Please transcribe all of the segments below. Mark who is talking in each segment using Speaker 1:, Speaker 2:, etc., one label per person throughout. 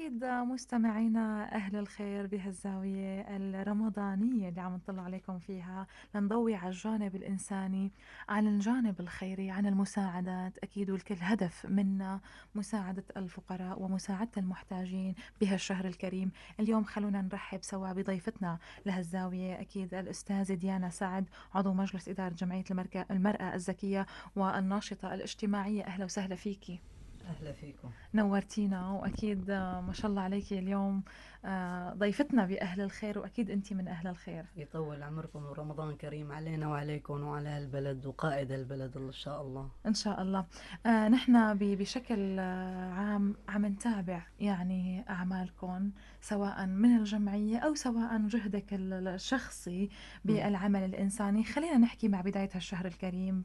Speaker 1: أكيد مستمعينا أهل الخير بهالزاوية الرمضانية اللي عم نطلع عليكم فيها لنضوي على الجانب الإنساني، عن الجانب الخيري، عن المساعدات أكيد، والكل هدف منا مساعدة الفقراء ومساعدة المحتاجين بهالشهر الكريم. اليوم خلونا نرحب سوا بضيفتنا لهالزاوية أكيد الأستاذة ديانا سعد، عضو مجلس إدارة جمعية المرأة الذكية والناشطة الاجتماعية. أهلا وسهلا فيكي.
Speaker 2: أهلا فيكم.
Speaker 1: نورتينا، وأكيد ما شاء الله عليكي اليوم ضيفتنا بأهل الخير، وأكيد أنت من أهل الخير.
Speaker 2: يطول عمركم ورمضان كريم علينا وعليكم وعلى هالبلد وقائد البلد إن شاء الله.
Speaker 1: إن شاء الله. نحن بشكل عام نتابع يعني أعمالكم، سواء من الجمعية أو سواء جهدك الشخصي
Speaker 2: مم.
Speaker 1: بالعمل الإنساني. خلينا نحكي مع بداية هالشهر الكريم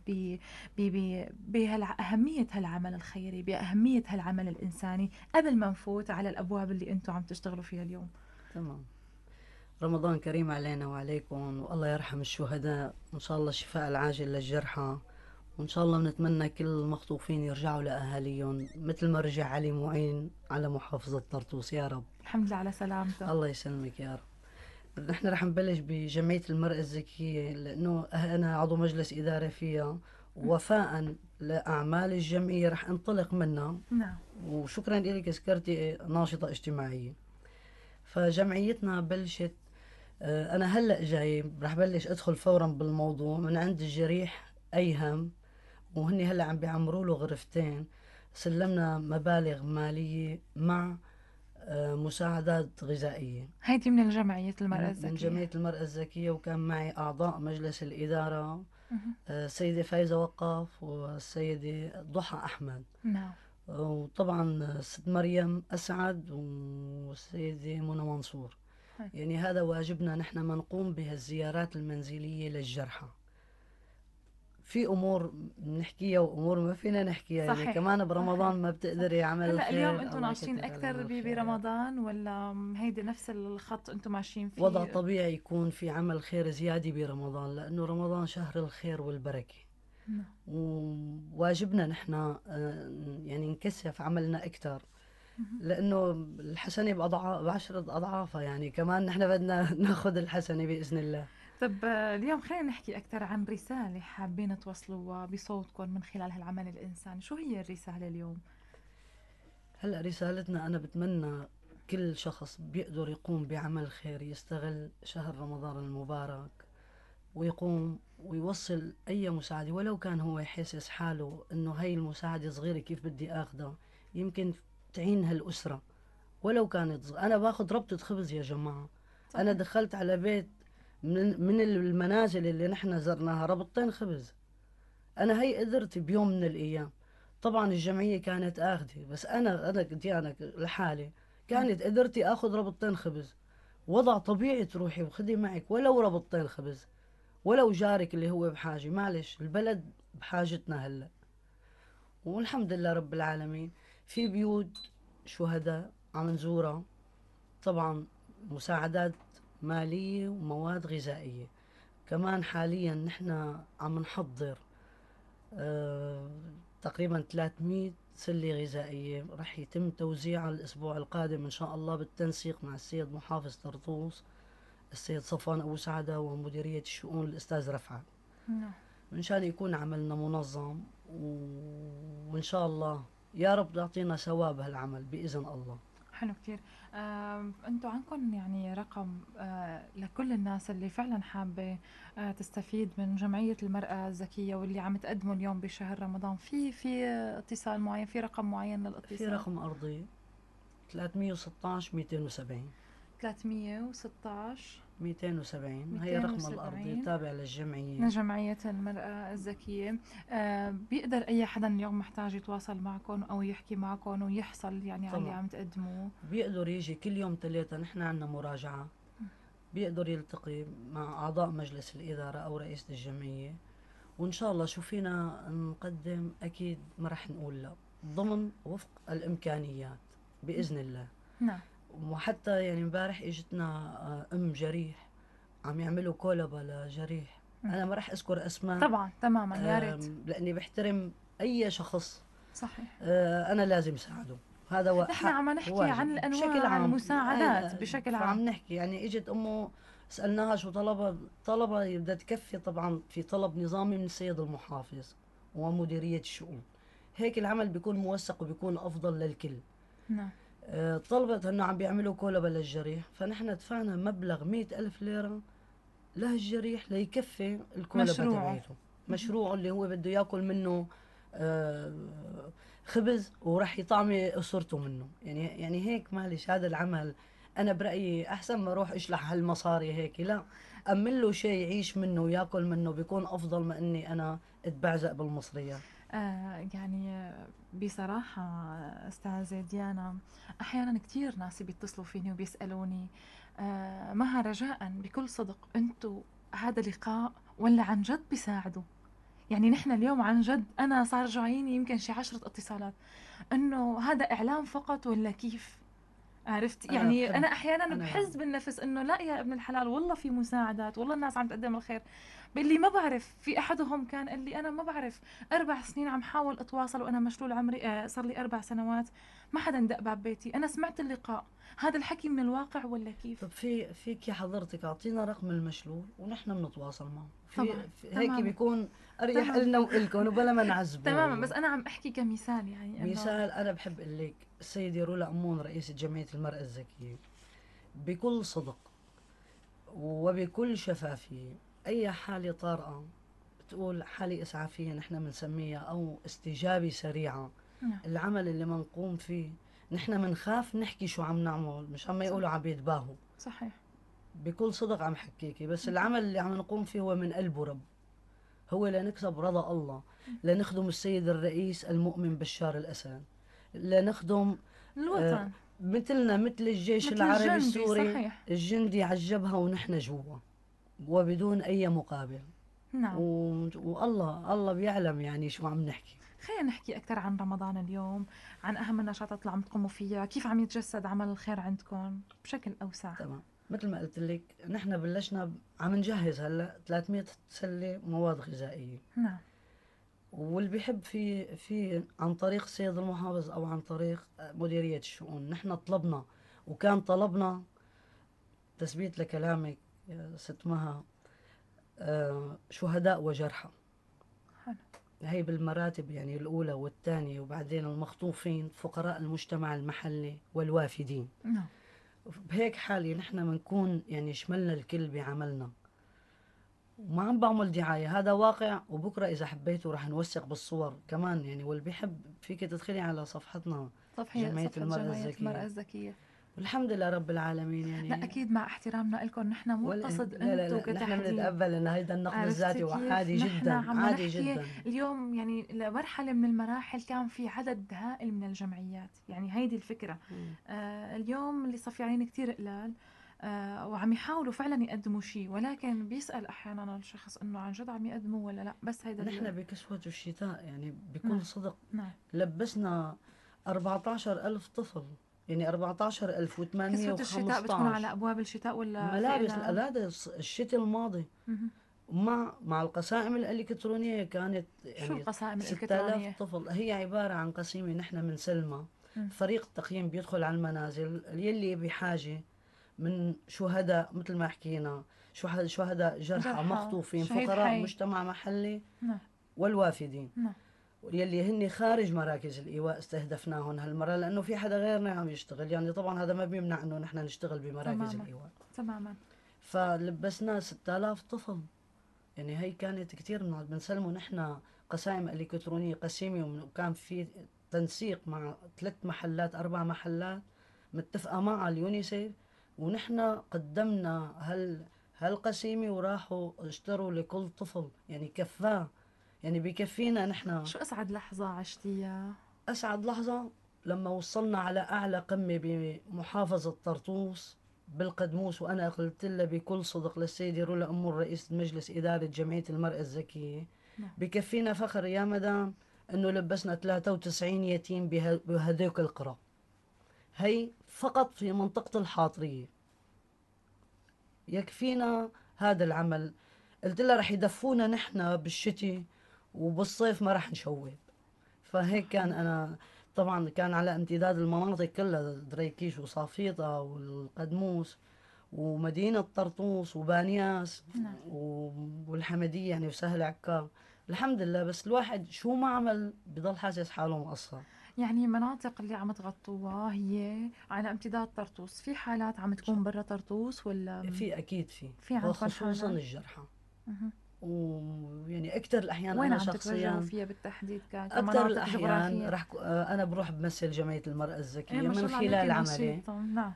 Speaker 1: بأهمية هالعمل الخيري، بأهمية هالعمل الإنساني، قبل ما نفوت على الأبواب اللي أنتم عم تشتغلوا فيها اليوم.
Speaker 2: تمام. رمضان كريم علينا وعليكم، والله يرحم الشهداء، وإن شاء الله الشفاء العاجل للجرحى، وإن شاء الله بنتمنى كل المخطوفين يرجعوا لأهاليهم مثل ما رجع علي معين على محافظة طرطوس يا رب.
Speaker 1: الحمد لله على سلامته.
Speaker 2: الله يسلمك يا رب. نحن رح نبلش بجمعية المرأة الذكية لأنه أنا عضو مجلس إدارة فيها، وفاء لأعمال الجمعية رح انطلق منها.
Speaker 1: نعم.
Speaker 2: وشكرا لك ذكرتي ناشطة اجتماعية. فجمعيتنا بلشت، أنا هلأ جاي رح بلش أدخل فورا بالموضوع من عند الجريح أيهم، وهني هلأ عم بيعمروا له غرفتين. سلمنا مبالغ مالية مع مساعدات غذائية
Speaker 1: هيدي من الجمعية المرأة
Speaker 2: من
Speaker 1: الذكية.
Speaker 2: جمعية المرأة الذكية، وكان معي أعضاء مجلس الإدارة،
Speaker 1: مهم.
Speaker 2: السيدة فايزة وقف والسيدة ضحى أحمد،
Speaker 1: نعم.
Speaker 2: وطبعا الست مريم أسعد والسيدة منى منصور.
Speaker 1: هاي.
Speaker 2: يعني هذا واجبنا نحن، ما نقوم بهالزيارات المنزلية للجرحى. في أمور بنحكيها وأمور ما فينا نحكيها، يعني
Speaker 1: صحيح
Speaker 2: كمان
Speaker 1: صحيح.
Speaker 2: برمضان ما
Speaker 1: صح.
Speaker 2: بتقدري عمل
Speaker 1: هلا اليوم
Speaker 2: الخير
Speaker 1: انتم
Speaker 2: الله
Speaker 1: ناشطين
Speaker 2: يكتب علينا
Speaker 1: اكثر
Speaker 2: الخير يا رب.
Speaker 1: برمضان، ولا هيدي نفس الخط انتم ماشيين
Speaker 2: وضع
Speaker 1: فيه؟
Speaker 2: طبيعي يكون في عمل خير زيادة برمضان، لأنه رمضان شهر الخير والبركة،
Speaker 1: نعم.
Speaker 2: وواجبنا نحن يعني نكثف عملنا أكثر،
Speaker 1: مهم.
Speaker 2: لأنه الحسنة بعشرة أضعافها، يعني كمان نحن بدنا ناخذ الحسنة بإذن الله.
Speaker 1: طب اليوم خلينا نحكي أكثر عن رسالة حابين توصلوها بصوتكم من خلال هالعمل الإنساني. شو هي الرسالة اليوم؟
Speaker 2: هلأ رسالتنا، أنا بتمنى كل شخص بيقدر يقوم بعمل خير يستغل شهر رمضان المبارك، ويقوم ويوصل أي مساعدة، ولو كان هو يحسس حاله إنه هاي المساعدة صغيرة كيف بدي آخذها، يمكن تعين هالأسرة. ولو كانت أنا باخذ ربطة خبز يا جماعة. أنا
Speaker 1: صحيح.
Speaker 2: دخلت على بيت من المنازل اللي نحن زرناها ربطتين خبز. أنا هي قدرت بيوم من الأيام. طبعا الجمعية كانت آخذة، بس أنا كنت أنا لحالي
Speaker 1: نعم.
Speaker 2: كانت قدرتي آخذ ربطتين خبز. وضع طبيعي تروحي وخدي معك ولو ربطتين خبز، ولو جارك اللي هو بحاجة، معلش البلد بحاجتنا هلأ. والحمد لله رب العالمين، في بيوت شهداء عم نزورها، طبعا مساعدات مالية ومواد غذائية. كمان حاليا نحن عم نحضر آه تقريبا 300 سلة غذائية رح يتم توزيعها الأسبوع القادم إن شاء الله، بالتنسيق مع السيد محافظ طرطوس السيد صفوان أبو سعدة ومديرية الشؤون الأستاذ رفعت،
Speaker 1: نعم.
Speaker 2: منشان يكون عملنا منظم وإن شاء الله يا رب تعطينا ثواب هالعمل بإذن الله.
Speaker 1: حلو كتير. انتوا عندكم يعني رقم لكل الناس اللي فعلا حابة تستفيد من جمعية المرأة الذكية واللي عم تقدموا اليوم بشهر رمضان، في اتصال معين، في رقم معين
Speaker 2: في
Speaker 1: للاتصال؟
Speaker 2: رقم أرضي 316 270.
Speaker 1: 316
Speaker 2: 270 هي الرقم الأرضي
Speaker 1: 270
Speaker 2: تابع
Speaker 1: من
Speaker 2: للجمعية.
Speaker 1: جمعية المرأة الذكية. بيقدر أي حدا اليوم محتاج يتواصل معكم أو يحكي معكم ويحصل يعني على اللي
Speaker 2: طبعا
Speaker 1: عم تقدموه؟
Speaker 2: بيقدر يجي كل يوم ثلاثة، نحن عنا مراجعة، بيقدر يلتقي مع أعضاء مجلس الإدارة أو رئيس الجمعية، وإن شاء الله شو فينا نقدم أكيد ما رح نقول لا، ضمن وفق الإمكانيات بإذن الله.
Speaker 1: نعم.
Speaker 2: وحتى يعني امبارح اجتنا ام جريح عم يعملوا كولبة لجريح. انا ما راح اذكر اسماء،
Speaker 1: طبعا تماما، يا ريت.
Speaker 2: لاني بحترم اي شخص،
Speaker 1: صحيح.
Speaker 2: انا لازم اساعده. هذا
Speaker 1: نحن عم نحكي عن
Speaker 2: واجب بشكل
Speaker 1: الأنواع
Speaker 2: عام.
Speaker 1: المساعدات بشكل عام.
Speaker 2: فعم نحكي يعني اجت امه سألناها شو طلبها، طلبها بدها تكفي، طبعا في طلب نظامي من السيد المحافظ ومديرية الشؤون، هيك العمل بيكون موثق وبيكون أفضل للكل.
Speaker 1: نعم.
Speaker 2: طلبت انه عم بيعملوا كولبة للجريح، فنحن دفعنا مبلغ 100,000 ليرة لهالجريح ليكفي الكولبة
Speaker 1: مشروعه.
Speaker 2: تبعيته. مشروعه اللي هو بده ياكل منه آه، خبز، وراح يطعمي أسرته منه. يعني هيك معلش هذا العمل أنا برأيي أحسن ما أروح أشلح هالمصاري هيك، لا، أمن له شيء يعيش منه وياكل منه، بيكون أفضل ما إني أنا أتبعزق بالمصريات.
Speaker 1: يعني بصراحة أستاذة ديانا، أحيانا كتير ناس بيتصلوا فيني وبيسألوني مها رجاء بكل صدق، أنتوا هذا لقاء ولا عن جد بيساعدوا؟ يعني نحن اليوم عن جد أنا صار جاييني يمكن شي 10 اتصالات، إنه هذا إعلام فقط ولا كيف؟ عرفت
Speaker 2: أنا
Speaker 1: يعني
Speaker 2: بحب
Speaker 1: أنا أحيانا
Speaker 2: أنا
Speaker 1: بحس بالنفس إنه لا يا ابن الحلال والله في مساعدات، والله الناس عم تقدم الخير. باللي ما بعرف، في أحدهم كان قال لي أنا ما بعرف 4 سنين عم حاول أتواصل وأنا مشلول عمري صار لي 4 سنوات ما حدا دق باب بيتي. أنا سمعت اللقاء، هذا الحكي من الواقع ولا كيف؟
Speaker 2: طب فيك يا حضرتك اعطينا رقم المشلول ونحن بنتواصل معه،
Speaker 1: طبعا
Speaker 2: هيك
Speaker 1: تماما.
Speaker 2: بيكون اريح
Speaker 1: تمام.
Speaker 2: لنا والكم وبلا ما
Speaker 1: تماما، بس
Speaker 2: نعذبه.
Speaker 1: أنا عم أحكي كمثال يعني إنه
Speaker 2: مثال، انا بحب اقول لك السيده رولا امون رئيسة جمعيه المراه الذكيه بكل صدق وبكل شفافيه، اي حاله طارئه بتقول حاله اسعافيه نحن بنسميها او استجابه سريعه،
Speaker 1: نعم.
Speaker 2: العمل اللي منقوم فيه نحن منخاف نحكي شو عم نعمل مش عم
Speaker 1: صح.
Speaker 2: يقولوا عم يتباهوا.
Speaker 1: صحيح.
Speaker 2: بكل صدق عم حكيكي، بس العمل اللي عم نقوم فيه هو من قلب رب، هو لنكسب رضا الله، لنخدم السيد الرئيس المؤمن بشار الأسد، لنخدم آه،
Speaker 1: الوطن.
Speaker 2: مثلنا مثل الجيش
Speaker 1: مثل
Speaker 2: العربي
Speaker 1: الجندي.
Speaker 2: السوري،
Speaker 1: صحيح.
Speaker 2: الجندي على الجبهة ونحن جوا وبدون أي مقابل.
Speaker 1: نعم.
Speaker 2: والله الله بيعلم يعني شو عم نحكي.
Speaker 1: خلينا نحكي أكثر عن رمضان اليوم، عن أهم النشاطات اللي عم تقوموا فيها، كيف عم يتجسد عمل الخير عندكم بشكل أوسع.
Speaker 2: تمام، مثل ما قلت لك نحن بلشنا عم نجهز هلا 300 سلة مواد غذائية،
Speaker 1: نعم.
Speaker 2: واللي بيحب في عن طريق السيد المحافظ او عن طريق مديرية الشؤون، نحن طلبنا وكان طلبنا تثبيت لكلامك يا ست مها شهداء وجرحى،
Speaker 1: حلو.
Speaker 2: هي بالمراتب يعني الأولى والثانية، وبعدين المخطوفين فقراء المجتمع المحلي والوافدين.
Speaker 1: نعم.
Speaker 2: بهيك حالة نحن بنكون يعني شملنا الكل بعملنا، وما عم بعمل دعاية، هذا واقع، وبكرة إذا حبيتوا رح نوثق بالصور كمان يعني، واللي بيحب فيك تدخلي على صفحتنا جمعية
Speaker 1: صفحة
Speaker 2: المرأة
Speaker 1: جمعية المرأة
Speaker 2: الذكية.
Speaker 1: الذكية.
Speaker 2: والحمد لله رب العالمين
Speaker 1: لا
Speaker 2: يعني.
Speaker 1: أكيد مع احترامنا لكم، نحن مو
Speaker 2: ولا
Speaker 1: بقصد
Speaker 2: لا لا
Speaker 1: أنتوا
Speaker 2: لا نحن
Speaker 1: كتحديد.
Speaker 2: بنتقبل ان هيدا النقد
Speaker 1: عرفتي
Speaker 2: الذاتي
Speaker 1: كيف؟
Speaker 2: وعادي
Speaker 1: نحن
Speaker 2: جدا،
Speaker 1: عم
Speaker 2: عادي
Speaker 1: نحكي
Speaker 2: جدا.
Speaker 1: اليوم يعني لمرحلة من المراحل كان في عدد هائل من الجمعيات، يعني هيدي الفكرة. اليوم اللي صفيانين كتير قلال، وعم يحاولوا فعلا يقدموا شيء، ولكن بيسأل أحيانا الشخص إنه عن جد عم يقدموا ولا لا، بس هيدا
Speaker 2: نحن بكسوة الشتاء يعني
Speaker 1: نعم.
Speaker 2: بكل صدق
Speaker 1: نعم.
Speaker 2: لبسنا 14 ألف طفل، يعني
Speaker 1: كسوة الشتاء بتكون
Speaker 2: 14,815
Speaker 1: على أبواب الشتاء ولا في
Speaker 2: ملابس.
Speaker 1: إلها؟
Speaker 2: لا هذا الشتاء الماضي،
Speaker 1: مهم.
Speaker 2: مع القسائم الإلكترونية كانت
Speaker 1: شو
Speaker 2: يعني
Speaker 1: القسائم
Speaker 2: 6000
Speaker 1: الإلكترونية؟
Speaker 2: طفل. هي عبارة عن قسيمة نحن بنسلمها،
Speaker 1: مم.
Speaker 2: فريق التقييم بيدخل على المنازل يلي بحاجة من شهداء مثل ما حكينا، شهداء جرحى
Speaker 1: جرحى
Speaker 2: مخطوفين
Speaker 1: شهيد
Speaker 2: فقراء
Speaker 1: حي.
Speaker 2: مجتمع محلي
Speaker 1: نعم.
Speaker 2: والوافدين،
Speaker 1: نعم.
Speaker 2: يلي هن خارج مراكز الإيواء استهدفناهم هالمرة، لأنه في حدا غيرنا عم يشتغل، يعني طبعا هذا ما بيمنع أنه نحن نشتغل بمراكز
Speaker 1: تماما.
Speaker 2: الإيواء.
Speaker 1: تماما.
Speaker 2: فلبسنا 6000 طفل، يعني هي كانت كتير بنسلمه نحن قسائم إلكترونية قسيمة، وكان في تنسيق مع 3 محلات 4 محلات متفقة مع اليونيسيف، ونحن قدمنا هالقسيمة وراحوا اشتروا لكل طفل، يعني كفاه، يعني بكفينا نحن.
Speaker 1: شو أسعد لحظة عشتيها؟
Speaker 2: أسعد لحظة لما وصلنا على أعلى قمة بمحافظة طرطوس بالقدموس، وأنا قلت لها بكل صدق للسيدة رولا أمور رئيس مجلس إدارة جمعية المرأة الذكية،
Speaker 1: نعم.
Speaker 2: بكفينا فخر يا مدام أنه لبسنا 93 يتيم بهذوك القرى، هي فقط في منطقة الحاطرية، يكفينا هذا العمل. قلت لها رح يدفونا نحن بالشتي وبالصيف ما رح نشوب، فهيك كان
Speaker 1: صحيح.
Speaker 2: أنا طبعا كان على امتداد المناطق كلها، دريكيش وصافيطة والقدموس ومدينة طرطوس وبانياس
Speaker 1: نعم.
Speaker 2: والحمدية يعني وسهل عكار. الحمد لله، بس الواحد شو ما عمل بضل حاسس حاله مقصر.
Speaker 1: يعني المناطق اللي عم تغطوها هي على امتداد طرطوس، في حالات عم تكون برا طرطوس ولا
Speaker 2: في أكيد في،
Speaker 1: في عندكم
Speaker 2: وخصوصا
Speaker 1: حالات؟
Speaker 2: الجرحى.
Speaker 1: مهم.
Speaker 2: ويعني أكثر الأحيان
Speaker 1: وين
Speaker 2: أنا
Speaker 1: عم تتوجهوا
Speaker 2: شخصيا،
Speaker 1: فيها بالتحديد
Speaker 2: أكثر
Speaker 1: كمناطق
Speaker 2: الأحيان
Speaker 1: جغرافية؟
Speaker 2: أنا بروح بمثل جمعية المرأة
Speaker 1: ايه
Speaker 2: الذكية
Speaker 1: ما شاء
Speaker 2: من
Speaker 1: الله عليكي
Speaker 2: خلال عملي.
Speaker 1: نشيطة. نعم.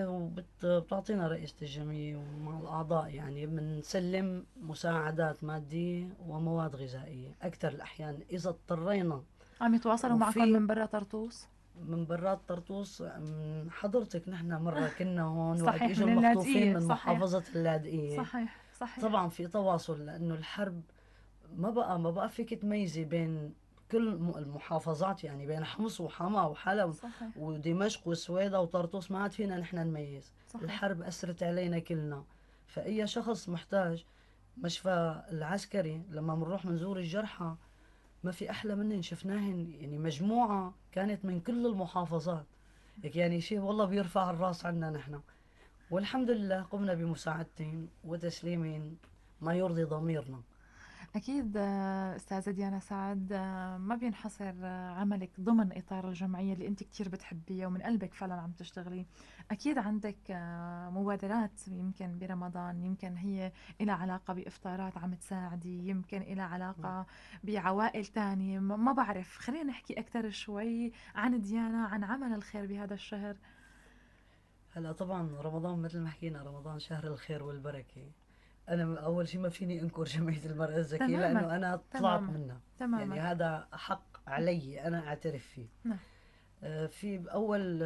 Speaker 2: وبتعطينا رئيسة الجمعية ومع الأعضاء يعني بنسلم مساعدات مادية ومواد غذائية أكثر الأحيان إذا اضطرينا.
Speaker 1: عم يتواصلوا معكم
Speaker 2: وفي
Speaker 1: من برا طرطوس؟
Speaker 2: من برات طرطوس، حضرتك نحن مرة كنا هون وقت
Speaker 1: صحيح،
Speaker 2: إجوا
Speaker 1: من
Speaker 2: المخطوفين
Speaker 1: اللاذقية.
Speaker 2: من
Speaker 1: صحيح.
Speaker 2: محافظة اللاذقية.
Speaker 1: صحيح. صحيح.
Speaker 2: طبعا في تواصل، لأنه الحرب ما بقى فيك تميزي بين كل المحافظات، يعني بين حمص وحما وحلب
Speaker 1: صحيح.
Speaker 2: ودمشق وسويدة وطرطوس، ما عاد فينا نحن نميز.
Speaker 1: صحيح.
Speaker 2: الحرب أثرت علينا كلنا. فأي شخص محتاج مشفى العسكري لما بنروح منزور الجرحى، ما في أحلى منهن، شفناهن يعني مجموعة كانت من كل المحافظات. هيك يعني شيء والله بيرفع الراس عنا نحن. والحمد لله قمنا بمساعدتهم وتسليمهم ما يرضي ضميرنا.
Speaker 1: أكيد أستاذة ديانا سعد، ما بينحصر عملك ضمن إطار الجمعية اللي أنت كتير بتحبيها ومن قلبك فعلا عم تشتغلي. أكيد عندك مبادرات، يمكن برمضان، يمكن هي إلها علاقة بإفطارات عم تساعدي، يمكن إلها علاقة بعوائل تانية، ما بعرف. خلينا نحكي أكتر شوي عن ديانا، عن عمل الخير بهذا الشهر.
Speaker 2: هلا طبعا رمضان مثل ما حكينا، رمضان شهر الخير والبركة. أنا أول شيء ما فيني أنكر جمعية المرأة الذكية
Speaker 1: تماما.
Speaker 2: لأنه أنا طلعت
Speaker 1: تماما.
Speaker 2: منها. يعني
Speaker 1: تماما.
Speaker 2: هذا حق علي أنا أعترف فيه.
Speaker 1: نعم.
Speaker 2: في أول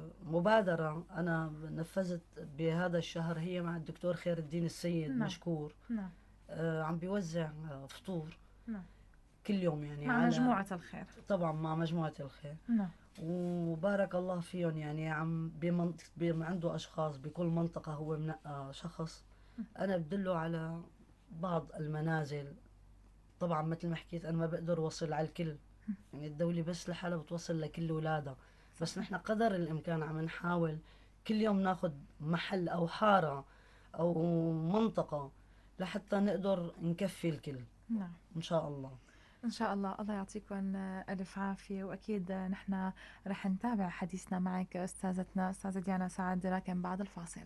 Speaker 2: مبادرة أنا نفذت بهذا الشهر هي مع الدكتور خير الدين السيد
Speaker 1: نعم.
Speaker 2: مشكور.
Speaker 1: نعم.
Speaker 2: عم بيوزع فطور
Speaker 1: نعم.
Speaker 2: كل يوم يعني
Speaker 1: مع
Speaker 2: على،
Speaker 1: مجموعة الخير.
Speaker 2: طبعا مع مجموعة الخير.
Speaker 1: نعم.
Speaker 2: وبارك الله فيهم، يعني عم عنده أشخاص بكل منطقة هو منقى شخص أنا بدله على بعض المنازل. طبعا مثل ما حكيت أنا ما بقدر أوصل على الكل، يعني الدولة بس لحالها بتوصل لكل ولادها. بس
Speaker 1: صحيح.
Speaker 2: نحن قدر الإمكان عم نحاول كل يوم ناخد محل أو حارة أو منطقة لحتى نقدر نكفي الكل
Speaker 1: نعم.
Speaker 2: إن شاء الله.
Speaker 1: إن شاء الله. الله يعطيكم ألف عافية. وأكيد نحن رح نتابع حديثنا معك أستاذتنا أستاذة ديانا سعد، لكن بعد الفاصل.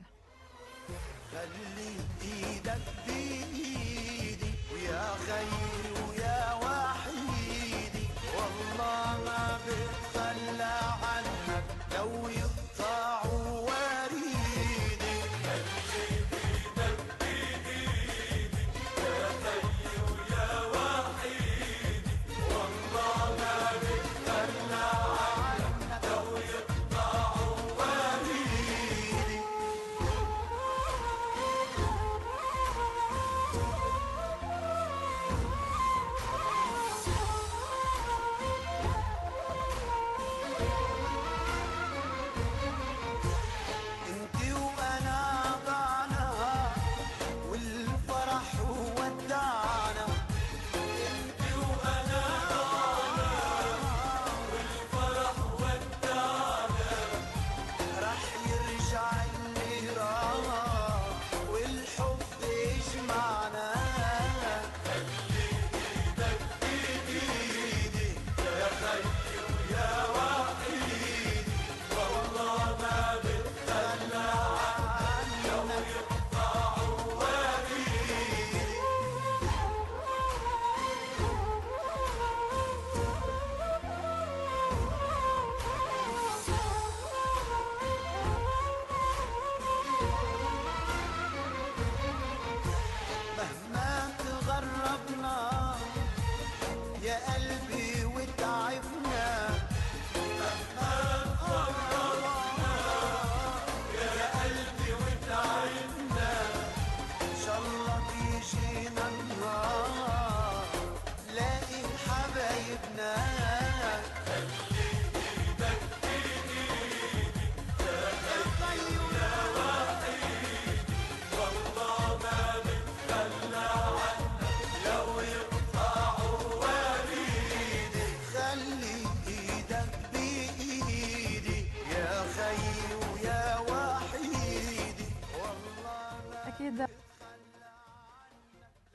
Speaker 3: خلي ايدك بايدي ويا خيري ويا وحيدي، والله ما بتخلى عنك لو يقطعوا وريدي. خلي ايدك بايدي يا خيري ويا وحيدي، والله ما بتخلى عنك لو يقطعوا وريدي.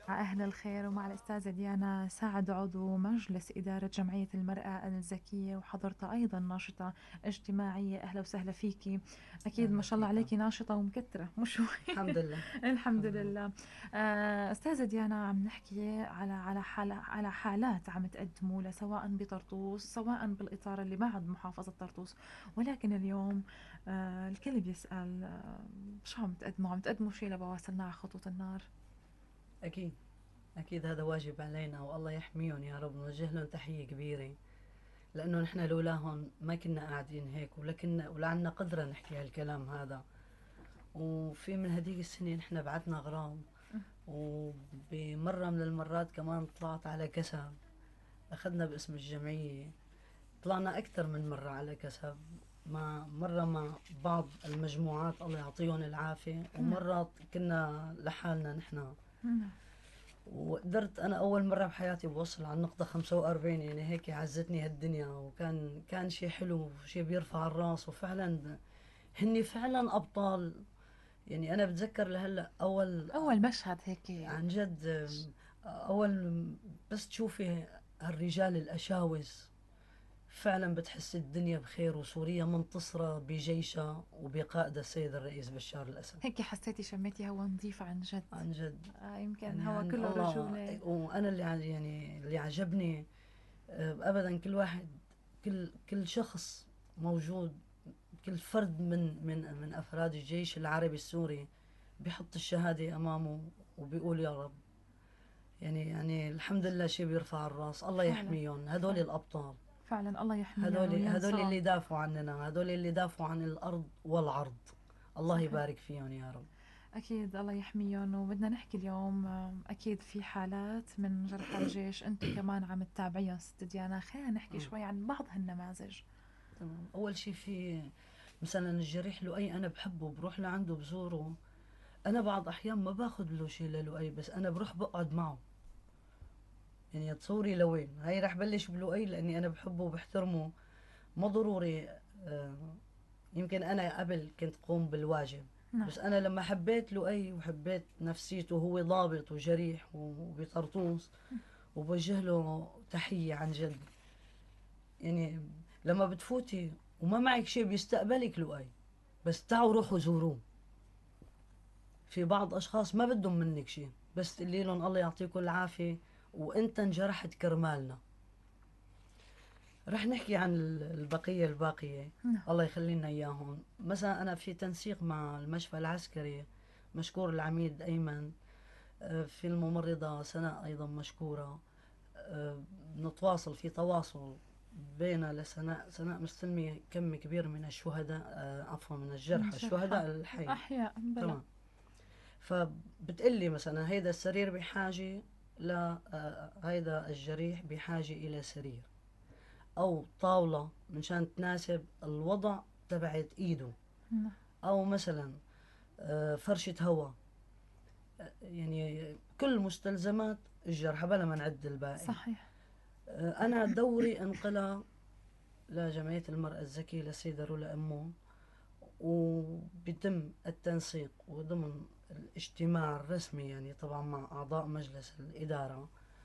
Speaker 1: أهل الخير ومع الأستاذة ديانا سعد عضو مجلس إدارة جمعية المرأة الذكية، وحضرتها أيضا ناشطة اجتماعية. أهلا وسهلا فيكي. أكيد ما
Speaker 2: أهلا
Speaker 1: شاء الله
Speaker 2: فيك.
Speaker 1: عليكي ناشطة ومكترة مو شوي.
Speaker 2: الحمد لله.
Speaker 1: الحمد
Speaker 2: الحمد لله.
Speaker 1: لله. أستاذة ديانا، عم نحكي على حالات عم تقدموا سواء بطرطوس سواء بالإطار اللي بعد محافظة طرطوس، ولكن اليوم الكل بيسأل شو عم تقدموا؟ عم تقدموا شيء لبواسلنا على خطوط النار؟
Speaker 2: أكيد أكيد هذا واجب علينا، والله يحميهم يا رب، نوجه لهم تحية كبيرة، لأنه نحن لولاهم ما كنا قاعدين هيك، ولا عنا قدرة نحكي هالكلام هذا. وفي من هديك السنة نحن بعتنا غرام، وبمرة من المرات كمان طلعت على كسب، أخذنا باسم الجمعية، طلعنا أكثر من مرة على كسب، مرة مع بعض المجموعات الله يعطيهم العافية، ومرة كنا لحالنا نحن.
Speaker 1: نعم.
Speaker 2: وقدرت أنا أول مرة بحياتي بوصل على النقطة 45، يعني هيك عزتني هالدنيا، كان شيء حلو، شيء بيرفع الراس، وفعلا هني فعلا أبطال. يعني أنا بتذكر لهلا
Speaker 1: أول مشهد هيك.
Speaker 2: عن جد أول بس تشوفي هالرجال الأشاوس، فعلا بتحس الدنيا بخير، وسوريا منتصرة بجيشها وبقائدها السيد الرئيس بشار الأسد.
Speaker 1: هيك حسيتي شميتي هوا نظيف عن جد.
Speaker 2: عن جد.
Speaker 1: يمكن
Speaker 2: يعني
Speaker 1: هوا
Speaker 2: عن
Speaker 1: كله
Speaker 2: الله.
Speaker 1: رجولة.
Speaker 2: وأنا يعني اللي عجبني أبدا، كل واحد، كل شخص موجود، كل فرد من أفراد الجيش العربي السوري بيحط الشهادة أمامه وبيقول يا رب. يعني الحمد لله، شيء بيرفع الراس. الله
Speaker 1: فعلا
Speaker 2: يحميهم، هدول
Speaker 1: فعلا
Speaker 2: الأبطال.
Speaker 1: فعلا، الله يحميهم
Speaker 2: هدول
Speaker 1: وينصرهم.
Speaker 2: اللي دافعوا عننا، هدول اللي دافعوا عن الأرض والعرض. الله
Speaker 1: صحيح.
Speaker 2: يبارك فيهم يا رب.
Speaker 1: أكيد الله يحميهم. وبدنا نحكي اليوم أكيد في حالات من جرحى الجيش أنتم كمان عم تتابعيها ست ديانا. خلينا نحكي
Speaker 2: مم.
Speaker 1: شوي عن بعض هالنماذج.
Speaker 2: تمام. أول شيء في مثلا الجريح لؤي، أنا بحبه، بروح لعنده بزوره. أنا بعض أحيان ما باخذ له شيء للؤي، بس أنا بروح بقعد معه. يعني تصوري لوين هاي رح بلش بلؤي، لأني أنا بحبه وبحترمه. ما ضروري آه، يمكن أنا قبل كنت قوم بالواجب،
Speaker 1: نعم.
Speaker 2: بس أنا لما حبيت لؤي وحبيت نفسيته، هو ضابط وجريح وبطرطوس، وبوجه له تحية عن جد. يعني لما بتفوتي وما معك شيء بيستقبلك لؤي، بس تعوا روحوا زوروه. في بعض أشخاص ما بدهم منك شيء، بس تقولي لهم الله يعطيكم العافية وانت انجرحت كرمالنا. رح نحكي عن البقية الباقية،
Speaker 1: نعم.
Speaker 2: الله يخلي لنا إياهم. مثلا أنا في تنسيق مع المشفى العسكري، مشكور العميد أيمن، في الممرضة سناء أيضا مشكورة. نتواصل، في تواصل بين سناء مستلمة كم كبير من الشهداء، عفوا من الجرحى،
Speaker 1: جرحى
Speaker 2: الشهداء الحي.
Speaker 1: أحياء بلا.
Speaker 2: تمام. فبتقلي مثلا هيدا السرير بحاجة هيدا الجريح بحاجة إلى سرير أو طاولة منشان تناسب الوضع تبعت إيده،
Speaker 1: نعم.
Speaker 2: أو مثلا فرشة هواء. يعني كل مستلزمات الجرحى بلا ما نعد الباقي.
Speaker 1: صحيح.
Speaker 2: أنا دوري انقلع لجمعية المرأة الذكية للسيدة رولا أمون، وبيتم التنسيق وضمن الاجتماع الرسمي، يعني طبعا مع أعضاء مجلس الإدارة،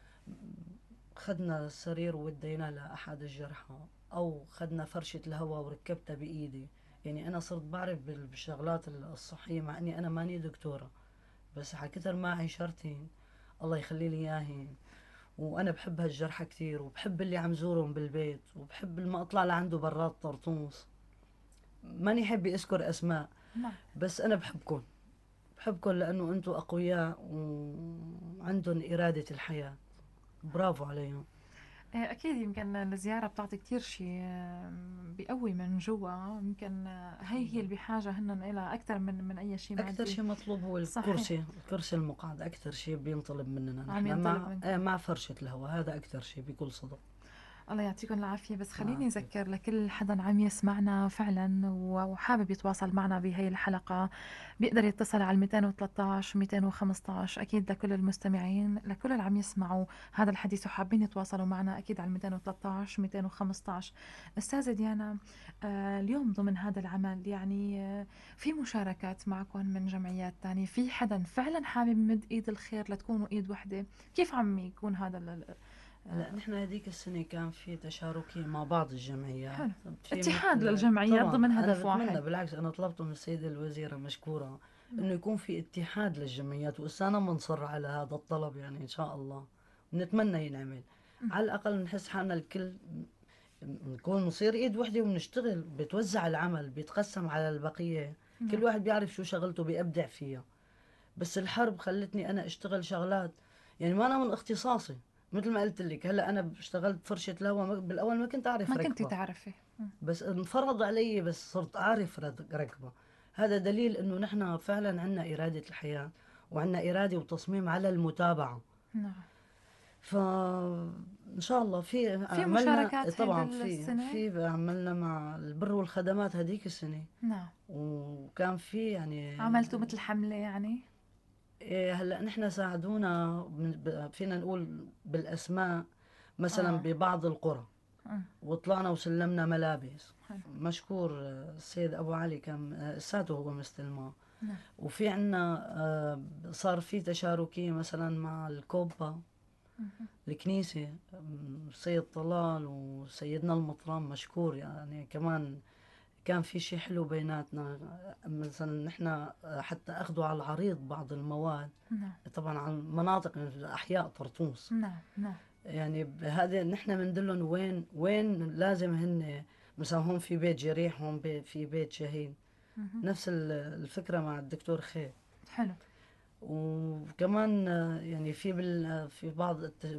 Speaker 2: خدنا السرير ووديناه لأحد الجرحى، أو خدنا فرشة الهواء وركبتها بإيدي. يعني أنا صرت بعرف بالشغلات الصحية، مع أني أنا ماني دكتورة، بس حكتر ما عشرتين الله يخلي لي إياهن. وأنا بحب هالجرحى كتير، وبحب اللي عم زورهم بالبيت، وبحب لما أطلع لعنده برات طرطوس. ماني حبي أذكر أسماء،
Speaker 1: نعم.
Speaker 2: بس أنا بحبكم لأنه أنتم أقوياء وعندهم إرادة الحياة. برافو عليهم.
Speaker 1: أكيد يمكن الزيارة بتعطي كتير شيء بيقوي من جوا. يمكن هي اللي بحاجة هن إلى أكثر من أي شيء
Speaker 2: أكثر
Speaker 1: مادي.
Speaker 2: شيء مطلوب هو
Speaker 1: صحيح.
Speaker 2: الكرسي المقعد، أكثر شيء بينطلب مننا
Speaker 1: عم
Speaker 2: نحن،
Speaker 1: ينطلب منكم.
Speaker 2: مع فرشة الهواء، هذا أكثر شيء بكل صدق.
Speaker 1: الله يعطيكم العافية. بس خليني
Speaker 2: العافية.
Speaker 1: أذكر لكل حدا عم يسمعنا فعلا وحابب يتواصل معنا بهي الحلقة، بيقدر يتصل على 213 215. أكيد لكل المستمعين، لكل اللي عم يسمعوا هذا الحديث وحابين يتواصلوا معنا، أكيد على 213 215. أستاذة ديانا، اليوم ضمن هذا العمل يعني في مشاركات معكم من جمعيات تانية، في حدا فعلا حابب يمد إيد الخير لتكونوا إيد وحدة؟ كيف عم يكون هذا
Speaker 2: هلا نحن هذيك السنة كان في تشاركي مع بعض الجمعيات،
Speaker 1: حلو،
Speaker 2: في
Speaker 1: اتحاد
Speaker 2: مثل
Speaker 1: للجمعيات
Speaker 2: طبعا
Speaker 1: ضمن
Speaker 2: أنا
Speaker 1: هدف
Speaker 2: بتمنى،
Speaker 1: واحد.
Speaker 2: بالعكس أنا طلبته من السيدة الوزيرة مشكورة إنه يكون في اتحاد للجمعيات، وأنا بنصر على هذا الطلب يعني إن شاء الله، ونتمنى ينعمل. على الأقل نحس حالنا الكل نكون نصير إيد وحدة وبنشتغل، بتوزع العمل بيتقسم على البقية، كل
Speaker 1: نعم.
Speaker 2: واحد بيعرف شو شغلته بيبدع فيها. بس الحرب خلتني انا اشتغل شغلات يعني ما انا من اختصاصي. مثل ما قلت لك هلا انا اشتغلت فرشة الهواء، بالاول ما كنت اعرف
Speaker 1: ما كنتي
Speaker 2: ركبة،
Speaker 1: تعرفي.
Speaker 2: بس انفرض علي بس صرت اعرف ركبة. هذا دليل انه نحن فعلا عندنا ارادة الحياة، وعندنا ارادة وتصميم على المتابعة.
Speaker 1: نعم.
Speaker 2: فان شاء الله في
Speaker 1: في
Speaker 2: عملنا،
Speaker 1: مشاركات هيدا
Speaker 2: طبعا في
Speaker 1: السنة.
Speaker 2: في عملنا مع البر والخدمات هذيك السنة،
Speaker 1: نعم.
Speaker 2: وكان في يعني
Speaker 1: عملتوا مثل حملة يعني.
Speaker 2: إيه. هلا نحن ساعدونا فينا نقول بالاسماء مثلا
Speaker 1: اه.
Speaker 2: ببعض القرى،
Speaker 1: أمم.
Speaker 2: وطلعنا وسلمنا ملابس.
Speaker 1: حلو.
Speaker 2: مشكور السيد ابو علي كان لساته هو مستلمه.
Speaker 1: نعم.
Speaker 2: وفي عنا صار في تشاركية مثلا مع الكوبا،
Speaker 1: مهم.
Speaker 2: الكنيسة، السيد طلال وسيدنا المطران مشكور يعني كمان. كان في شيء حلو بيناتنا، مثلا نحن حتى اخذوا على العريض بعض المواد،
Speaker 1: نعم.
Speaker 2: طبعا عن مناطق من احياء طرطوس.
Speaker 1: نعم. نعم.
Speaker 2: يعني هذا نحن بندلهم وين لازم هن، مثلا هون في بيت جريح، هون في بيت شهيد.
Speaker 1: مهم.
Speaker 2: نفس الفكرة مع الدكتور خير.
Speaker 1: حلو.
Speaker 2: وكمان يعني في بعض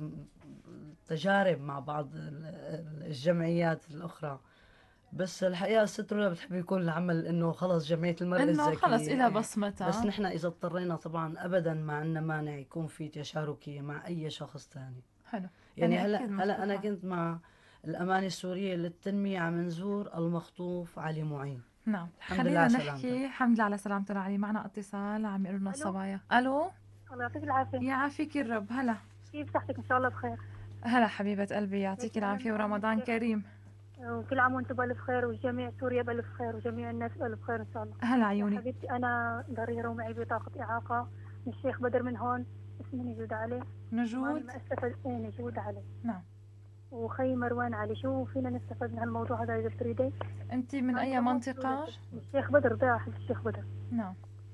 Speaker 2: التجارب مع بعض الجمعيات الأخرى. بس الحقيقة الست رولا بتحب يكون العمل إنه خلص جمعية المرأة
Speaker 1: انه خلص
Speaker 2: الذكية
Speaker 1: إلى
Speaker 2: إيه. بس
Speaker 1: بصمتها.
Speaker 2: نحن إذا اضطرينا طبعا أبدا ما عندنا مانع يكون في تشاركية مع أي شخص تاني.
Speaker 1: حلو.
Speaker 2: يعني
Speaker 1: يعني
Speaker 2: هلا
Speaker 1: أكيد
Speaker 2: هلا أنا
Speaker 1: مفتوحة.
Speaker 2: كنت مع الأمانة السورية للتنمية عم نزور المخطوف علي معين.
Speaker 1: نعم،
Speaker 2: الحمد لله
Speaker 1: خلينا
Speaker 2: على سلامتك.
Speaker 1: نحكي. الحمد لله على سلامتنا علي. معنا اتصال عم يقولوا لنا
Speaker 4: الو،
Speaker 1: الصبايا. الو.
Speaker 4: الله يعطيك العافيه.
Speaker 1: يعافيك الرب. هلا.
Speaker 4: كيف صحتك؟ ان شاء الله بخير.
Speaker 1: هلا حبيبة قلبي، يعطيك
Speaker 4: ليك انا
Speaker 1: العافية
Speaker 4: مهنيك
Speaker 1: ورمضان كريم.
Speaker 4: وكل عام وانتم بالف خير، وجميع سوريا بالف خير، وجميع الناس بالف خير ان شاء الله.
Speaker 1: هلا
Speaker 4: يا
Speaker 1: عيوني.
Speaker 4: حبيبتي انا ضريره ومعي بطاقه اعاقه من الشيخ بدر من هون، اسمي نجود علي. ماني
Speaker 1: نجود.
Speaker 4: ما استفد نجود علي.
Speaker 1: نعم.
Speaker 4: وخي مروان علي. شو فينا نستفاد من هالموضوع هذا اذا بتريدي؟
Speaker 1: انت من
Speaker 4: انا
Speaker 1: اي
Speaker 4: كمان
Speaker 1: منطقة؟
Speaker 4: من الشيخ بدر، ضيعة الشيخ بدر.
Speaker 1: نعم.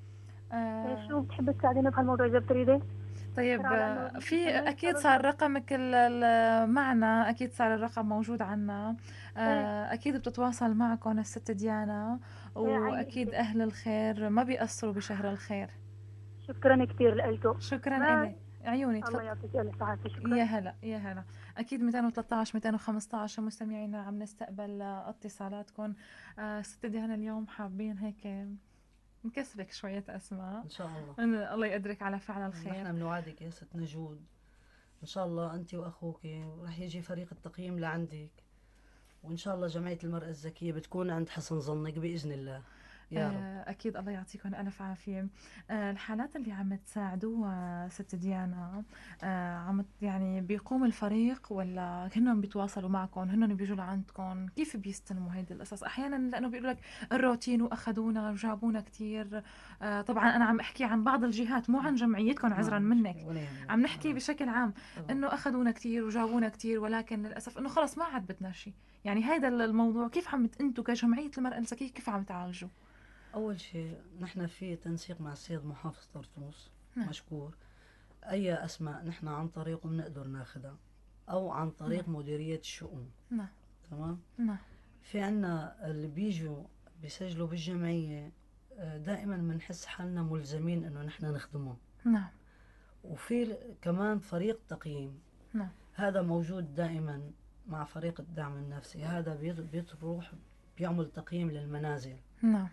Speaker 4: شو بتحبي تساعديني بهالموضوع اذا بتريدي؟
Speaker 1: طيب،
Speaker 4: على انه
Speaker 1: في
Speaker 4: مثلا
Speaker 1: اكيد
Speaker 4: يشتغلوا
Speaker 1: صار رقمك معنا، اكيد صار الرقم موجود عنا.
Speaker 4: ايه
Speaker 1: اكيد بتتواصل معكم الست ديانا،
Speaker 4: ايه عيني
Speaker 1: واكيد
Speaker 4: ايدك.
Speaker 1: اهل الخير ما بيقصروا بشهر الخير.
Speaker 4: شكرا كثير لكم.
Speaker 1: شكرا
Speaker 4: ما
Speaker 1: إلك عيوني.
Speaker 4: الله
Speaker 1: تفضل.
Speaker 4: يعطيك الف عافيه. شكرا.
Speaker 1: يا هلا يا هلا. اكيد 213 215 مستمعينا عم نستقبل اتصالاتكم. ست ديانا، اليوم حابين هيك نكسرك شوية اسماء.
Speaker 2: إن شاء الله.
Speaker 1: الله يقدرك على فعل الخير.
Speaker 2: نحن بنوعدك يا ست نجود، إن شاء الله أنت وأخوك ورح يجي فريق التقييم لعندك، وإن شاء الله جمعية المرأة الذكية بتكون عند حسن ظنك بإذن الله يا رب.
Speaker 1: أكيد الله يعطيكم ألف عافية. الحالات اللي عم تساعدوها ست ديانا، يعني بيقوم الفريق ولا هنن بيتواصلوا معكم، هنن بيجوا لعندكم؟ كيف بيستلموا هيدي القصص؟ أحيانا لأنه بيقولوا لك الروتين وأخذونا وجابونا كتير. طبعا أنا عم أحكي عن بعض الجهات، مو عن جمعيتكم عذرا منك.
Speaker 2: ولا يهمك.
Speaker 1: عم نحكي بشكل عام
Speaker 2: طبعاً.
Speaker 1: إنه أخذونا كتير وجابونا كتير، ولكن للأسف إنه خلص ما عاد بدنا شيء. يعني هيدا الموضوع كيف عم أنتوا كجمعية المرأة الذكية كيف عم تعالجوا؟
Speaker 2: أول شيء نحن في تنسيق مع السيد محافظ طرطوس
Speaker 1: نعم.
Speaker 2: مشكور. أي أسماء نحن عن طريقه بنقدر ناخدها، أو عن طريق مديرية الشؤون.
Speaker 1: نعم.
Speaker 2: تمام.
Speaker 1: نعم.
Speaker 2: في عنا اللي بيجوا بيسجلوا بالجمعية، دائما بنحس حالنا ملزمين إنه نحن نخدمهم.
Speaker 1: نعم.
Speaker 2: وفي كمان فريق تقييم،
Speaker 1: نعم.
Speaker 2: هذا موجود دائما مع فريق الدعم النفسي. هذا بيروح بيعمل تقييم للمنازل،
Speaker 1: نعم.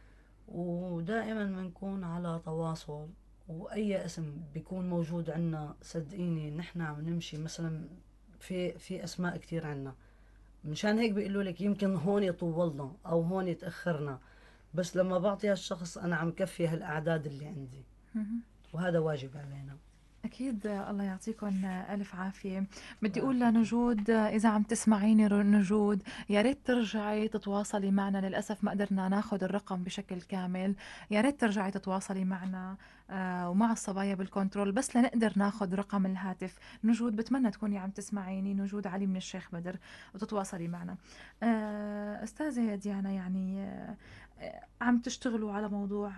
Speaker 2: ودائما بنكون على تواصل. وأي اسم بيكون موجود عنا صدقيني نحن عم نمشي مثلا في اسماء كتير عنا، مشان هيك بيقولوا لك يمكن هون طولنا او هون تاخرنا، بس لما بعطي هالشخص انا عم كفي هالاعداد اللي عندي،
Speaker 1: مهم.
Speaker 2: وهذا واجب علينا.
Speaker 1: أكيد الله يعطيكم ألف عافية. بدي أقول
Speaker 2: يعافيك.
Speaker 1: لنجود إذا عم تسمعيني نجود، يا ريت ترجعي تتواصلي معنا. للأسف ما قدرنا ناخد الرقم بشكل كامل. يا ريت ترجعي تتواصلي معنا ومع الصبايا بالكنترول بس لنقدر ناخد رقم الهاتف. نجود بتمنى تكوني عم تسمعيني، نجود علي من الشيخ بدر، وتتواصلي معنا. أستاذة ديانا، يعني عم تشتغلوا على موضوع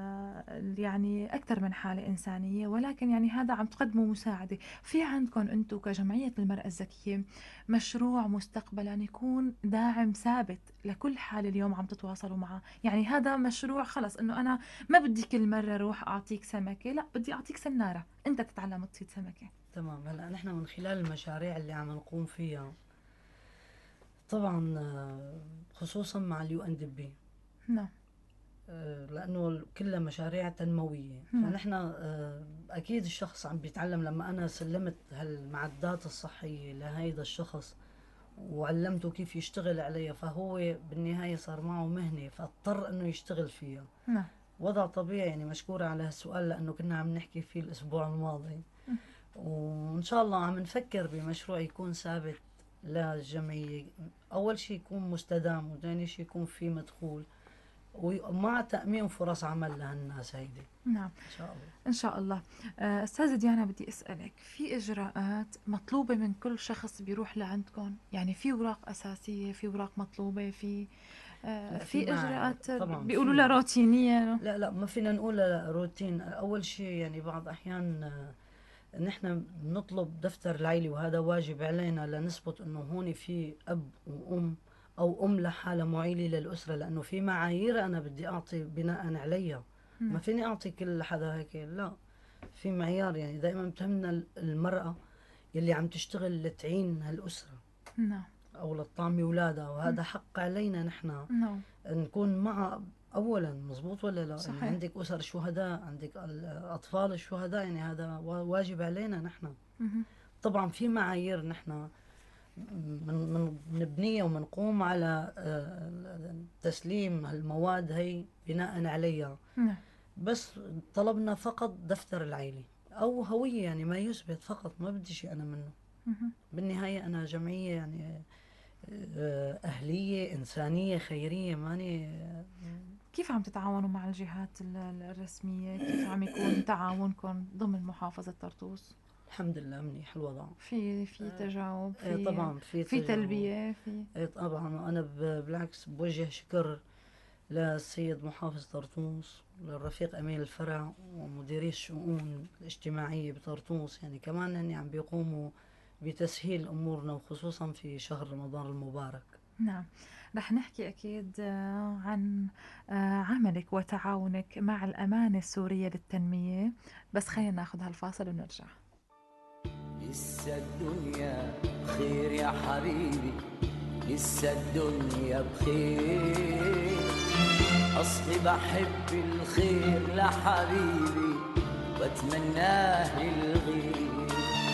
Speaker 1: يعني أكثر من حالة إنسانية، ولكن يعني هذا عم تقدموا مساعدة. في عندكم أنتم كجمعية المرأة الذكية مشروع مستقبلا يكون داعم ثابت لكل حالة اليوم عم تتواصلوا معها؟ يعني هذا مشروع خلص إنه أنا ما بدي كل مرة روح أعطيك سمكة، لا بدي أعطيك سنارة أنت تتعلم تصيد سمكة.
Speaker 2: تمام. هلا نحن من خلال المشاريع اللي عم نقوم فيها طبعا خصوصا مع اليو ان دي بي،
Speaker 1: نعم.
Speaker 2: لانه كلها مشاريع تنمويه، فنحن اكيد الشخص عم بيتعلم. لما انا سلمت هالمعدات الصحيه لهيدا الشخص وعلمته كيف يشتغل عليها، فهو بالنهايه صار معه مهنه فاضطر انه يشتغل فيها.
Speaker 1: نعم.
Speaker 2: وضع طبيعي. يعني مشكورة على هالسؤال لانه كنا عم نحكي فيه الاسبوع الماضي، وان شاء الله عم نفكر بمشروع يكون ثابت للجمعيه. اول شيء يكون مستدام، وثاني شيء يكون في مدخول، ومع تأمين فرص عمل لهالناس هيدي
Speaker 1: نعم
Speaker 2: إن شاء الله.
Speaker 1: إن شاء الله. أستاذة ديانا، بدي أسألك، في إجراءات مطلوبة من كل شخص بيروح لعندكم؟ يعني في أوراق أساسية، في أوراق مطلوبة، في
Speaker 2: في معايير.
Speaker 1: إجراءات
Speaker 2: طبعاً
Speaker 1: بيقولوا
Speaker 2: في.
Speaker 1: لها روتينية؟
Speaker 2: لا ما فينا نقول لا روتين. أول شيء يعني بعض أحيان نحن بنطلب دفتر العيلة، وهذا واجب علينا لنثبت إنه هون في أب وأم أو أم لحالها معيلة للأسرة، لأنه في معايير أنا بدي أعطي بناء عليها. ما فيني أعطي كل حدا هيك، لا، في معيار. يعني دائما بتهمنا المرأة يلي عم تشتغل لتعين هالأسرة
Speaker 1: نعم.
Speaker 2: أو لتطعمي أولادها، وهذا حق علينا نحن
Speaker 1: نعم.
Speaker 2: نكون مع. أولا مزبوط ولا لا؟
Speaker 1: صحيح.
Speaker 2: يعني عندك أسر شهداء، عندك الأطفال الشهداء، يعني هذا واجب علينا نحن.
Speaker 1: مهم.
Speaker 2: طبعا في معايير نحن بنبنيها ومنقوم على تسليم المواد هي بناء عليها.
Speaker 1: نعم.
Speaker 2: بس طلبنا فقط دفتر العيلة أو هوية، يعني ما يثبت فقط، ما بدي شيء أنا منه.
Speaker 1: مهم.
Speaker 2: بالنهاية أنا جمعية يعني أهلية إنسانية خيرية، ماني
Speaker 1: كيف عم تتعاونوا مع الجهات الرسمية؟ كيف عم يكون تعاونكم ضمن محافظة طرطوس؟
Speaker 2: الحمد لله منيح الوضع.
Speaker 1: في تجاوب، في
Speaker 2: طبعا
Speaker 1: في
Speaker 2: تجاوب.
Speaker 1: تلبية، في
Speaker 2: طبعا. وأنا بالعكس بوجه شكر للسيد محافظ طرطوس، للرفيق أمين الفرع ومديري الشؤون الاجتماعية بطرطوس، يعني كمان هني عم بيقوموا بتسهيل أمورنا، وخصوصا في شهر رمضان المبارك.
Speaker 1: نعم. رح نحكي أكيد عن عملك وتعاونك مع الأمانة السورية للتنمية، بس خلينا ناخذ هالفاصل ونرجع.
Speaker 3: لسه الدنيا بخير يا حبيبي، لسه الدنيا بخير، أصلي بحب الخير لحبيبي واتمناه للغير.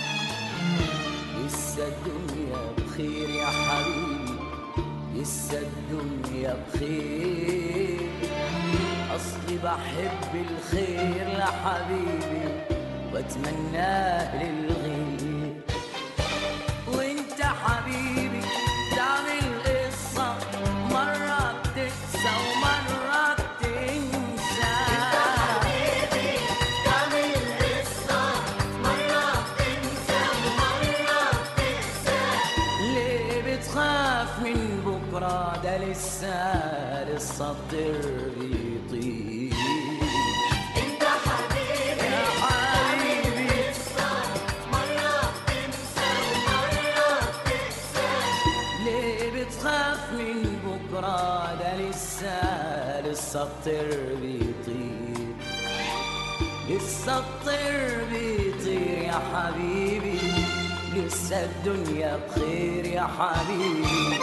Speaker 3: لسه الدنيا بخير يا حبيبي، لسه الدنيا بخير، أصلي بحب الخير لحبيبي واتمناه للغير. وانت حبيبي تعمل قصة، مرة بتنسى ومرة بتنسى. انت حبيبي تعمل قصة، مرة بتنسى ومرة بتنسى. ليه بتخاف من بكرة؟ ده لسه الطير بيطير. ده لسه الطير بيطير، لسه الطير بيطير يا حبيبي، لسه الدنيا بخير يا حبيبي.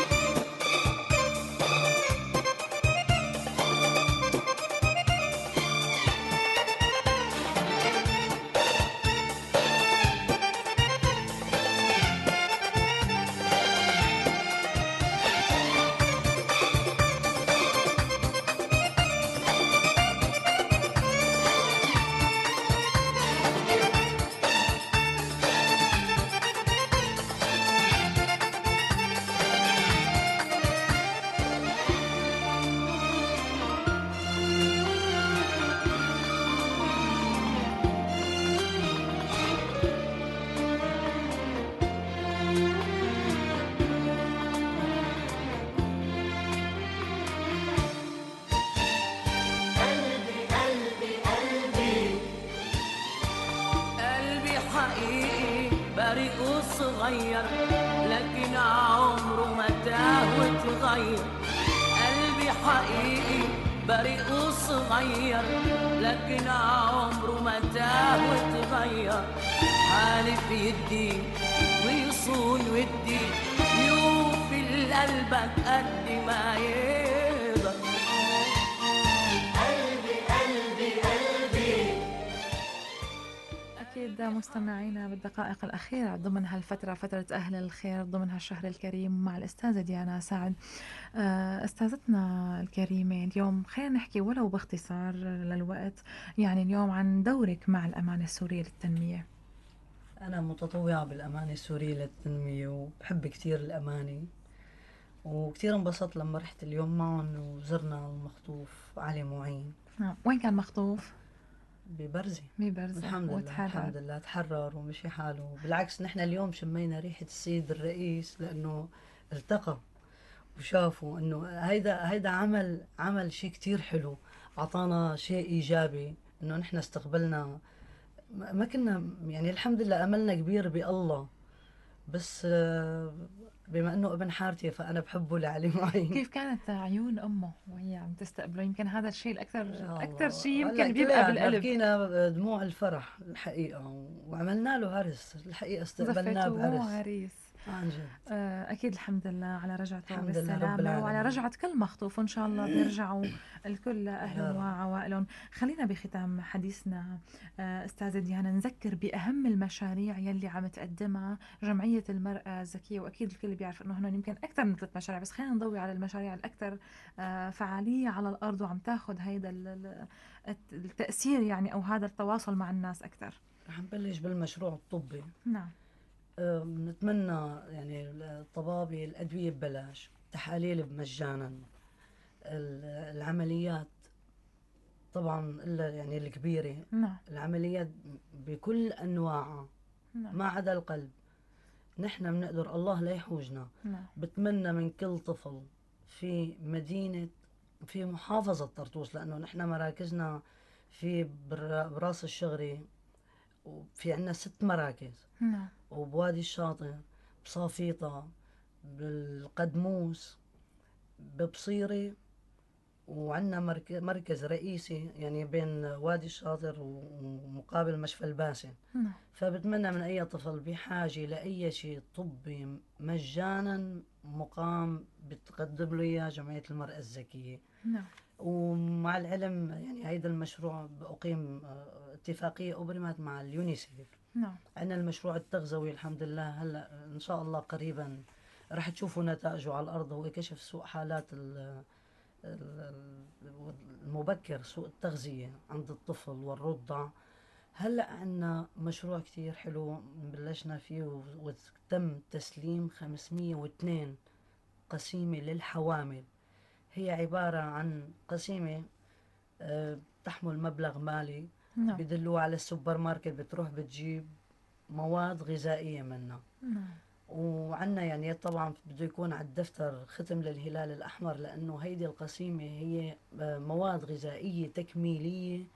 Speaker 3: بريء وصغير لكن عمره ما تاه وتغير. قلبي حقيقي بريء وصغير لكن عمره ما تاه وتغير. حالف يدي ويصون ودي يوفي لقلبك قد ما يقدر.
Speaker 1: أكيد مستمعينا بالدقائق الأخيرة ضمن هالفترة، فترة أهل الخير، ضمن هالشهر الكريم مع الأستاذة ديانا سعد. أستاذتنا الكريمة، اليوم خلينا نحكي ولو باختصار للوقت، يعني اليوم عن دورك مع الأمانة السورية للتنمية.
Speaker 2: أنا متطوعة بالأمانة السورية للتنمية وبحب كتير الأمانة، وكتير انبسطت لما رحت اليوم معهم وزرنا المخطوف علي معين
Speaker 1: وين كان مخطوف؟
Speaker 2: ببرزة.
Speaker 1: ببرزة.
Speaker 2: الحمد لله الحمد لله تحرر ومشي حاله. بالعكس نحن اليوم شمينا ريحة السيد الرئيس لأنه التقى وشافوا إنه هيدا عمل شيء كتير حلو، عطانا شيء إيجابي إنه نحن استقبلنا. ما كنا يعني الحمد لله أملنا كبير بالله، بس بما انه ابن حارتي فانا بحبه لعلي معين.
Speaker 1: كيف كانت عيون امه وهي عم تستقبله؟ يمكن هذا الشيء الاكثر شيء
Speaker 2: هلا
Speaker 1: يمكن بيبقى بالقلب.
Speaker 2: بكينا دموع الفرح الحقيقه، وعملنا له عرس الحقيقه، استقبلناه بعرس
Speaker 1: عريس.
Speaker 2: عن جد.
Speaker 1: أكيد الحمد لله على رجعته
Speaker 2: الحمد لله رب
Speaker 1: بالسلامة،
Speaker 2: العالمين.
Speaker 1: وعلى رجعة كل مخطوف، وإن شاء الله بيرجعوا الكل أهلهم وعوائلهم. خلينا بختام حديثنا أستاذة ديانا نذكر بأهم المشاريع يلي عم تقدمها جمعية المرأة الذكية، وأكيد الكل بيعرف إنه هنا يمكن أكثر من 3 مشاريع، بس خلينا نضوي على المشاريع الأكثر فعالية على الأرض وعم تاخذ هيدا التأثير يعني، أو هذا التواصل مع الناس أكثر.
Speaker 2: رح نبلش بالمشروع الطبي.
Speaker 1: نعم.
Speaker 2: بنتمنى يعني الطبابة الأدوية ببلاش، تحاليل مجانا، العمليات طبعا إلا يعني الكبيرة.
Speaker 1: نعم.
Speaker 2: العمليات بكل أنواعها.
Speaker 1: نعم.
Speaker 2: ما عدا القلب نحن بنقدر، الله لا يحوجنا.
Speaker 1: نعم.
Speaker 2: بتمنى من كل طفل في مدينة، في محافظة طرطوس، لأنه نحن مراكزنا في براس الشغري، وفي عنا 6 مراكز.
Speaker 1: نعم.
Speaker 2: وبوادي الشاطئ، بصافيطة، بالقدموس، ببصيري، وعندنا مركز رئيسي يعني بين وادي الشاطر ومقابل مشفى الباسم.
Speaker 1: نعم.
Speaker 2: فبتمنى من أي طفل بحاجة لأي شيء طبي مجانا مقام بتقدم له إياه جمعية المرأة الذكية.
Speaker 1: نعم.
Speaker 2: ومع العلم يعني هيدا المشروع أقيم اتفاقية أبرمت مع اليونيسيف.
Speaker 1: نعم.
Speaker 2: عندنا المشروع التغذوي الحمد لله، هلا إن شاء الله قريبا رح تشوفوا نتائجه على الأرض. هو كشف سوء حالات المبكر، سوء التغذية عند الطفل والرضع. هلا عندنا مشروع كتير حلو بلشنا فيه وتم تسليم 502 قسيمة للحوامل. هي عبارة عن قسيمة تحمل مبلغ مالي.
Speaker 1: نعم.
Speaker 2: بدلوها على السوبر ماركت، بتروح بتجيب مواد غذائية منها.
Speaker 1: نعم.
Speaker 2: وعنا يعني طبعا بده يكون على الدفتر ختم للهلال الأحمر، لأنه هيدي القسيمة هي مواد غذائية تكميلية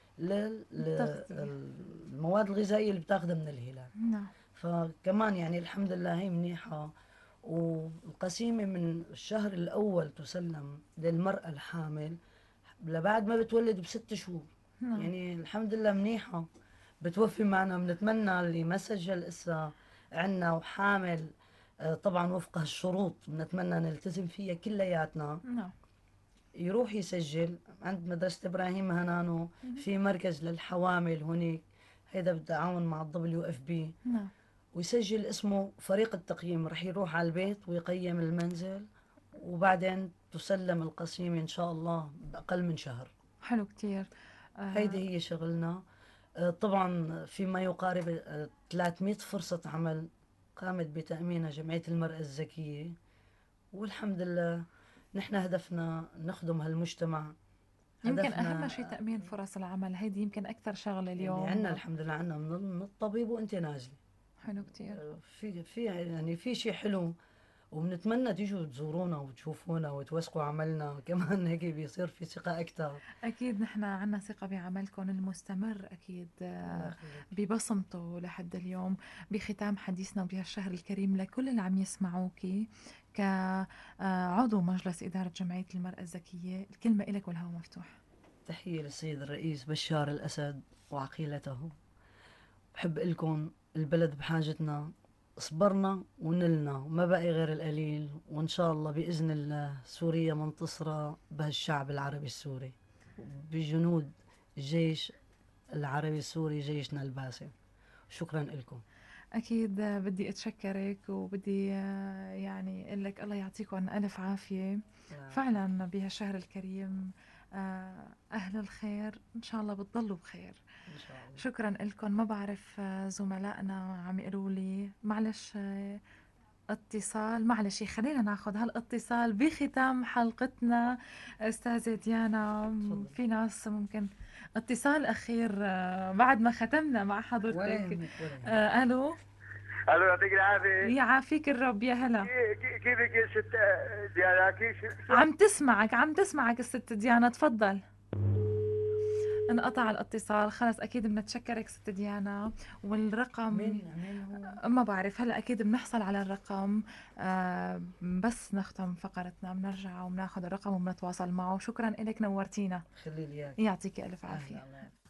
Speaker 2: للمواد الغذائية اللي بتاخدها من الهلال.
Speaker 1: نعم.
Speaker 2: فكمان يعني الحمد لله هي منيحة. والقسيمة من الشهر الأول تسلم للمرأة الحامل لبعد ما بتولد ب6 شهور.
Speaker 1: نعم.
Speaker 2: يعني الحمد لله منيحة، بتوفي معنا. بنتمنى اللي ما سجل إسا عنا وحامل طبعا وفق هالشروط بنتمنى نلتزم فيها كلياتنا،
Speaker 1: نعم.
Speaker 2: يروح يسجل عند مدرسة إبراهيم هنانو في مركز للحوامل هناك، هيدا بالتعاون مع WFP.
Speaker 1: نعم.
Speaker 2: ويسجل اسمه فريق التقييم، رح يروح على البيت ويقيم المنزل، وبعدين تسلم القسيمة إن شاء الله بأقل من شهر.
Speaker 1: حلو كتير.
Speaker 2: هيدي هي شغلنا. طبعا في ما يقارب 300 فرصة عمل قامت بتأمينها جمعية المرأة الذكية، والحمد لله نحن هدفنا نخدم هالمجتمع.
Speaker 1: يمكن أهم شيء تأمين فرص العمل، هيدي يمكن أكثر شغلة اليوم.
Speaker 2: يعني عندنا الحمد لله عندنا من الطبيب وأنت نازلة.
Speaker 1: حلو كتير.
Speaker 2: في يعني في شيء حلو وبنتمنى تيجوا تزورونا وتشوفونا وتوثقوا عملنا كمان، هيك بيصير في ثقة أكثر.
Speaker 1: أكيد نحن عنا ثقة بعملكم المستمر أكيد
Speaker 2: الله يخليك.
Speaker 1: ببصمته لحد اليوم. بختام حديثنا بهالشهر الكريم لكل اللي عم يسمعوكي كعضو مجلس إدارة جمعية المرأة الذكية، الكلمة إلك والهواء مفتوح.
Speaker 2: تحية للسيد الرئيس بشار الأسد وعقيلته. بحب لكم البلد بحاجتنا، صبرنا ونلنا، ما بقي غير القليل، وإن شاء الله بإذن الله سوريا منتصرة بهالشعب العربي السوري بجنود الجيش العربي السوري، جيشنا الباسم. شكرا لكم.
Speaker 1: أكيد بدي أتشكرك وبدي يعني أقول لك الله يعطيكم ألف عافية. فعلا بهالشهر الكريم أهل الخير إن شاء الله بتضلوا بخير.
Speaker 2: إن شاء الله.
Speaker 1: شكرا لكم. ما بعرف زملائنا عم يقولوا لي معلش اتصال، معلش خلينا ناخذ هالاتصال بختام حلقتنا. أستاذة ديانا
Speaker 2: تفضل.
Speaker 1: في ناس ممكن اتصال أخير بعد ما ختمنا مع
Speaker 2: ولا
Speaker 1: حضرتك.
Speaker 2: يهمك ولا يهمك.
Speaker 1: ألو.
Speaker 5: الو يعطيك العافيه.
Speaker 1: يعافيك الرب. يا هلا.
Speaker 5: كيفك يا ست ديانا؟ كيف
Speaker 1: عم تسمعك الست ديانا، تفضل. انقطع الاتصال خلص. اكيد بنتشكرك ست ديانا. والرقم
Speaker 2: مين هو؟
Speaker 1: ما بعرف هلا، اكيد بنحصل على الرقم بس نختم فقرتنا بنرجع وبناخذ الرقم وبنتواصل معه. شكرا لك، نورتينا.
Speaker 2: خلي لي اياك.
Speaker 1: يعطيك الف عافيه.
Speaker 2: الله يعافيك.